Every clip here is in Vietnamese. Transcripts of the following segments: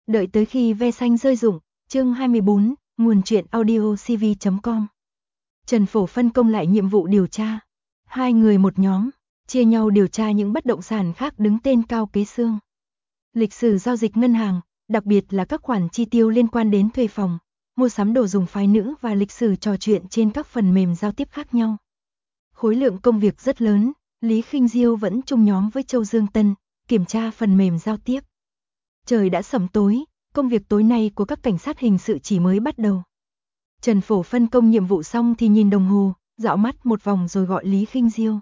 Đợi tới khi ve xanh rơi rụng, chương 24, nguồn truyện audio cv.com. Trần Phổ phân công lại nhiệm vụ điều tra. Hai người một nhóm, chia nhau điều tra những bất động sản khác đứng tên Cao Kế Xương. Lịch sử giao dịch ngân hàng, đặc biệt là các khoản chi tiêu liên quan đến thuê phòng, mua sắm đồ dùng phái nữ và lịch sử trò chuyện trên các phần mềm giao tiếp khác nhau. Khối lượng công việc rất lớn, Lý Khinh Diêu vẫn chung nhóm với Châu Dương Tân, kiểm tra phần mềm giao tiếp. Trời đã sẩm tối, công việc tối nay của các cảnh sát hình sự chỉ mới bắt đầu. Trần Phổ phân công nhiệm vụ xong thì nhìn đồng hồ, dạo mắt một vòng rồi gọi Lý Khinh Diêu.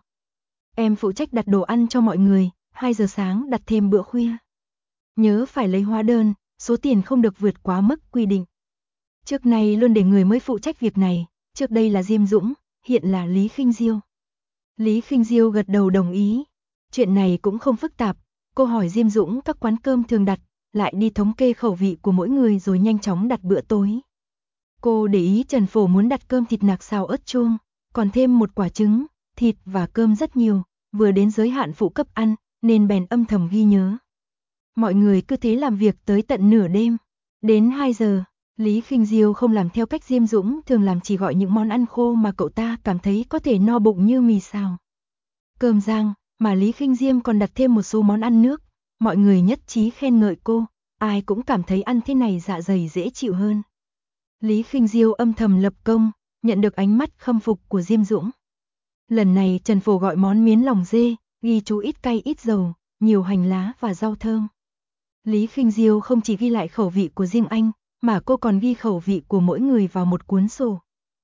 Em phụ trách đặt đồ ăn cho mọi người, 2 giờ sáng đặt thêm bữa khuya. Nhớ phải lấy hóa đơn, số tiền không được vượt quá mức quy định. Trước nay luôn để người mới phụ trách việc này, trước đây là Diêm Dũng, hiện là Lý Khinh Diêu. Lý Khinh Diêu gật đầu đồng ý. Chuyện này cũng không phức tạp, cô hỏi Diêm Dũng các quán cơm thường đặt, lại đi thống kê khẩu vị của mỗi người rồi nhanh chóng đặt bữa tối. Cô để ý Trần Phổ muốn đặt cơm thịt nạc xào ớt chuông, còn thêm một quả trứng, thịt và cơm rất nhiều, vừa đến giới hạn phụ cấp ăn, nên bèn âm thầm ghi nhớ. Mọi người cứ thế làm việc tới tận nửa đêm. Đến 2 giờ, Lý Khinh Diêu không làm theo cách Diêm Dũng thường làm, chỉ gọi những món ăn khô mà cậu ta cảm thấy có thể no bụng như mì xào, cơm rang, mà Lý Khinh Diêu còn đặt thêm một số món ăn nước. Mọi người nhất trí khen ngợi cô, ai cũng cảm thấy ăn thế này dạ dày dễ chịu hơn. Lý Khinh Diêu âm thầm lập công, nhận được ánh mắt khâm phục của Diêm Dũng. Lần này Trần Phổ gọi món miến lòng dê, ghi chú ít cay ít dầu, nhiều hành lá và rau thơm. Lý Khinh Diêu không chỉ ghi lại khẩu vị của riêng anh, mà cô còn ghi khẩu vị của mỗi người vào một cuốn sổ.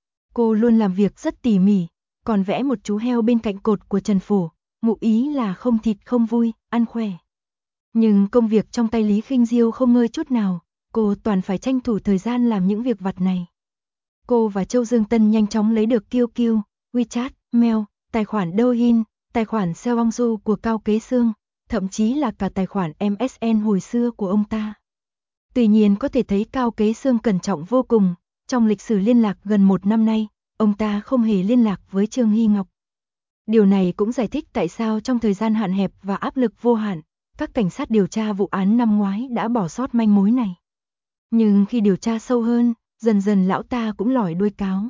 Cô luôn làm việc rất tỉ mỉ, còn vẽ một chú heo bên cạnh cột của Trần Phổ, ngụ ý là không thịt không vui, ăn khỏe. Nhưng công việc trong tay Lý Khinh Diêu không ngơi chút nào, cô toàn phải tranh thủ thời gian làm những việc vặt này. Cô và Châu Dương Tân nhanh chóng lấy được QQ, WeChat, Mail, tài khoản Douyin, tài khoản Seongju của Cao Kế Xương, thậm chí là cả tài khoản MSN hồi xưa của ông ta. Tuy nhiên có thể thấy Cao Kế Xương cẩn trọng vô cùng, trong lịch sử liên lạc gần 1 năm nay, ông ta không hề liên lạc với Trương Hy Ngọc. Điều này cũng giải thích tại sao trong thời gian hạn hẹp và áp lực vô hạn, các cảnh sát điều tra vụ án năm ngoái đã bỏ sót manh mối này. Nhưng khi điều tra sâu hơn, dần dần lão ta cũng lòi đuôi cáo.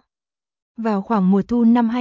Vào khoảng mùa thu năm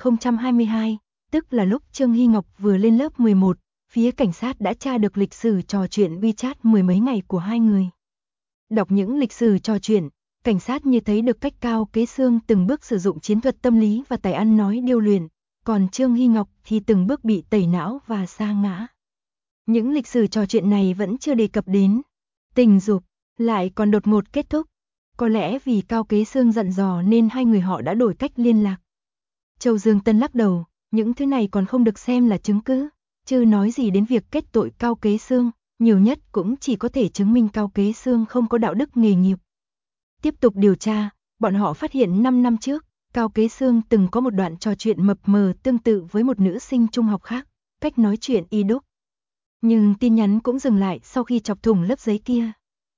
2022, tức là lúc Trương Hy Ngọc vừa lên lớp 11, phía cảnh sát đã tra được lịch sử trò chuyện WeChat mười mấy ngày của hai người. Đọc những lịch sử trò chuyện, cảnh sát như thấy được cách Cao Kế Xương từng bước sử dụng chiến thuật tâm lý và tài ăn nói điêu luyện, còn Trương Hy Ngọc thì từng bước bị tẩy não và sa ngã. Những lịch sử trò chuyện này vẫn chưa đề cập đến tình dục, lại còn đột ngột kết thúc. Có lẽ vì Cao Kế Xương dặn dò nên hai người họ đã đổi cách liên lạc. Châu Dương Tân lắc đầu, những thứ này còn không được xem là chứng cứ, chứ nói gì đến việc kết tội Cao Kế Xương, nhiều nhất cũng chỉ có thể chứng minh Cao Kế Xương không có đạo đức nghề nghiệp. Tiếp tục điều tra, bọn họ phát hiện 5 năm trước, Cao Kế Xương từng có một đoạn trò chuyện mập mờ tương tự với một nữ sinh trung học khác, cách nói chuyện y đúc. Nhưng tin nhắn cũng dừng lại sau khi chọc thủng lớp giấy kia.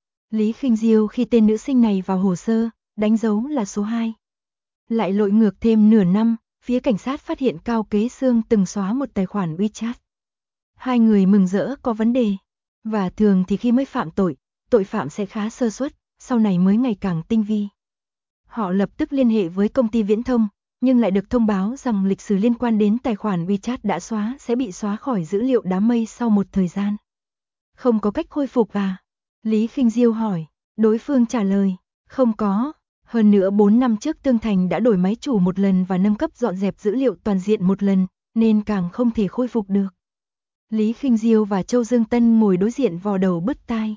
Lý Khinh Diêu khi tên nữ sinh này vào hồ sơ, đánh dấu là số 2. Lại lội ngược thêm nửa năm, phía cảnh sát phát hiện Cao Kế Xương từng xóa một tài khoản WeChat. Hai người mừng rỡ có vấn đề. Và thường thì khi mới phạm tội, tội phạm sẽ khá sơ suất, sau này mới ngày càng tinh vi. Họ lập tức liên hệ với công ty viễn thông, nhưng lại được thông báo rằng lịch sử liên quan đến tài khoản WeChat đã xóa sẽ bị xóa khỏi dữ liệu đám mây sau một thời gian. Không có cách khôi phục à? Lý Khinh Diêu hỏi, đối phương trả lời, không có. Hơn nữa 4 năm trước Tương Thành đã đổi máy chủ một lần và nâng cấp dọn dẹp dữ liệu toàn diện một lần, nên càng không thể khôi phục được. Lý Khinh Diêu và Châu Dương Tân ngồi đối diện vò đầu bứt tai.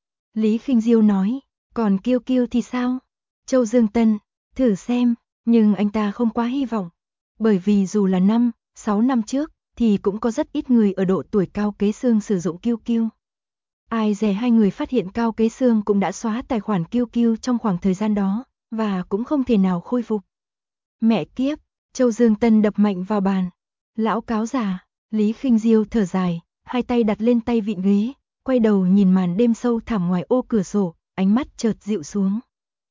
Lý Khinh Diêu nói, còn QQ thì sao? Châu Dương Tân, thử xem, nhưng anh ta không quá hy vọng. Bởi vì dù là 6 năm trước, thì cũng có rất ít người ở độ tuổi Cao Kế Xương sử dụng QQ. Ai dè hai người phát hiện Cao Kế Xương cũng đã xóa tài khoản QQ trong khoảng thời gian đó, và cũng không thể nào khôi phục. Mẹ kiếp, Châu Dương Tân đập mạnh vào bàn. Lão cáo già. Lý Khinh Diêu thở dài, hai tay đặt lên tay vịn ghế, quay đầu nhìn màn đêm sâu thẳm ngoài ô cửa sổ, ánh mắt chợt dịu xuống.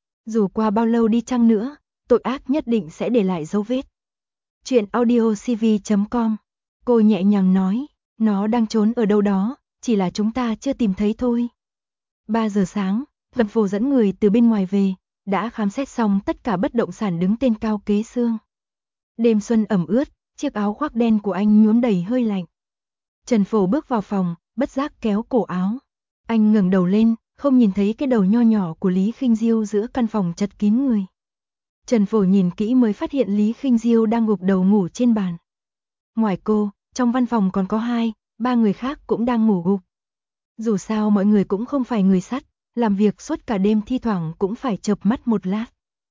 Dù qua bao lâu đi chăng nữa, tội ác nhất định sẽ để lại dấu vết. Chuyện audio cv.com. Cô nhẹ nhàng nói, nó đang trốn ở đâu đó, chỉ là chúng ta chưa tìm thấy thôi. 3 giờ sáng, Trần Phổ dẫn người từ bên ngoài về, đã khám xét xong tất cả bất động sản đứng tên Cao Kế Xương. Đêm xuân ẩm ướt, chiếc áo khoác đen của anh nhuốm đầy hơi lạnh. Trần Phổ bước vào phòng, bất giác kéo cổ áo. Anh ngẩng đầu lên, không nhìn thấy cái đầu nho nhỏ của Lý Khinh Diêu giữa căn phòng chật kín người. Trần Phổ nhìn kỹ mới phát hiện Lý Khinh Diêu đang gục đầu ngủ trên bàn. Ngoài cô, trong văn phòng còn có 2-3 người khác cũng đang ngủ gục. Dù sao mọi người cũng không phải người sắt, làm việc suốt cả đêm thi thoảng cũng phải chợp mắt một lát.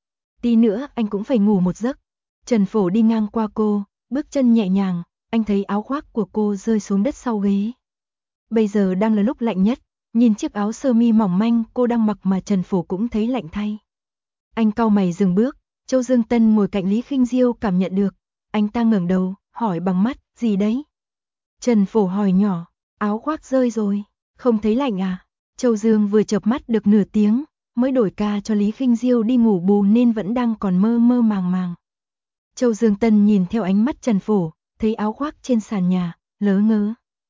Tí nữa anh cũng phải ngủ một giấc. Trần Phổ đi ngang qua cô, bước chân nhẹ nhàng, anh thấy áo khoác của cô rơi xuống đất sau ghế. Bây giờ đang là lúc lạnh nhất, nhìn chiếc áo sơ mi mỏng manh cô đang mặc mà Trần Phổ cũng thấy lạnh thay. Anh cau mày dừng bước, Châu Dương Tân ngồi cạnh Lý Khinh Diêu cảm nhận được. Anh ta ngẩng đầu, hỏi bằng mắt, gì đấy? Trần Phổ hỏi nhỏ, áo khoác rơi rồi, không thấy lạnh à? Châu Dương vừa chợp mắt được nửa tiếng, mới đổi ca cho Lý Khinh Diêu đi ngủ bù nên vẫn đang còn mơ mơ màng màng. Châu Dương Tân nhìn theo ánh mắt Trần Phổ, thấy áo khoác trên sàn nhà, lớ ngớ.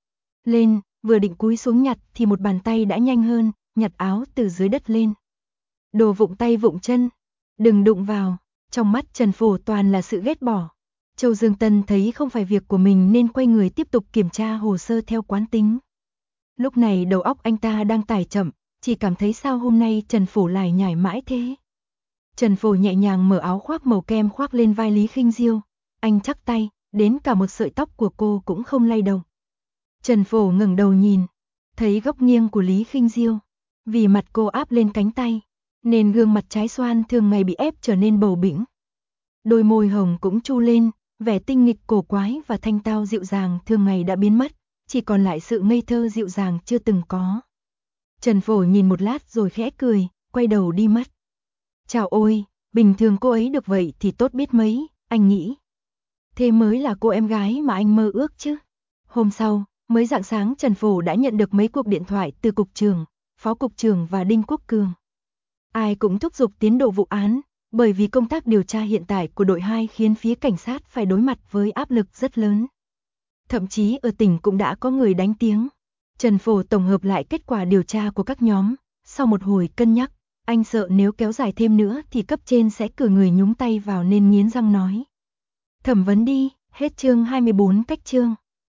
Lên, vừa định cúi xuống nhặt thì một bàn tay đã nhanh hơn, nhặt áo từ dưới đất lên. Đồ vụng tay vụng chân, đừng đụng vào, trong mắt Trần Phổ toàn là sự ghét bỏ. Châu Dương Tân thấy không phải việc của mình nên quay người tiếp tục kiểm tra hồ sơ theo quán tính. Lúc này đầu óc anh ta đang tải chậm, chỉ cảm thấy sao hôm nay Trần Phổ lải nhải mãi thế. Trần Phổ nhẹ nhàng mở áo khoác màu kem khoác lên vai Lý Khinh Diêu. Anh chắp tay, đến cả một sợi tóc của cô cũng không lay động. Trần Phổ ngẩng đầu nhìn, thấy góc nghiêng của Lý Khinh Diêu. Vì mặt cô áp lên cánh tay, nên gương mặt trái xoan thường ngày bị ép trở nên bầu bĩnh. Đôi môi hồng cũng chu lên, vẻ tinh nghịch cổ quái và thanh tao dịu dàng thường ngày đã biến mất, chỉ còn lại sự ngây thơ dịu dàng chưa từng có. Trần Phổ nhìn một lát rồi khẽ cười, quay đầu đi mất. Chào ôi, bình thường cô ấy được vậy thì tốt biết mấy, anh nghĩ. Thế mới là cô em gái mà anh mơ ước chứ. Hôm sau, mới rạng sáng Trần Phổ đã nhận được mấy cuộc điện thoại từ cục trưởng, phó cục trưởng và Đinh Quốc Cường. Ai cũng thúc giục tiến độ vụ án, bởi vì công tác điều tra hiện tại của đội 2 khiến phía cảnh sát phải đối mặt với áp lực rất lớn. Thậm chí ở tỉnh cũng đã có người đánh tiếng. Trần Phổ tổng hợp lại kết quả điều tra của các nhóm, sau một hồi cân nhắc, anh sợ nếu kéo dài thêm nữa thì cấp trên sẽ cử người nhúng tay vào nên nghiến răng nói. Thẩm vấn đi, hết chương 24 cách chương.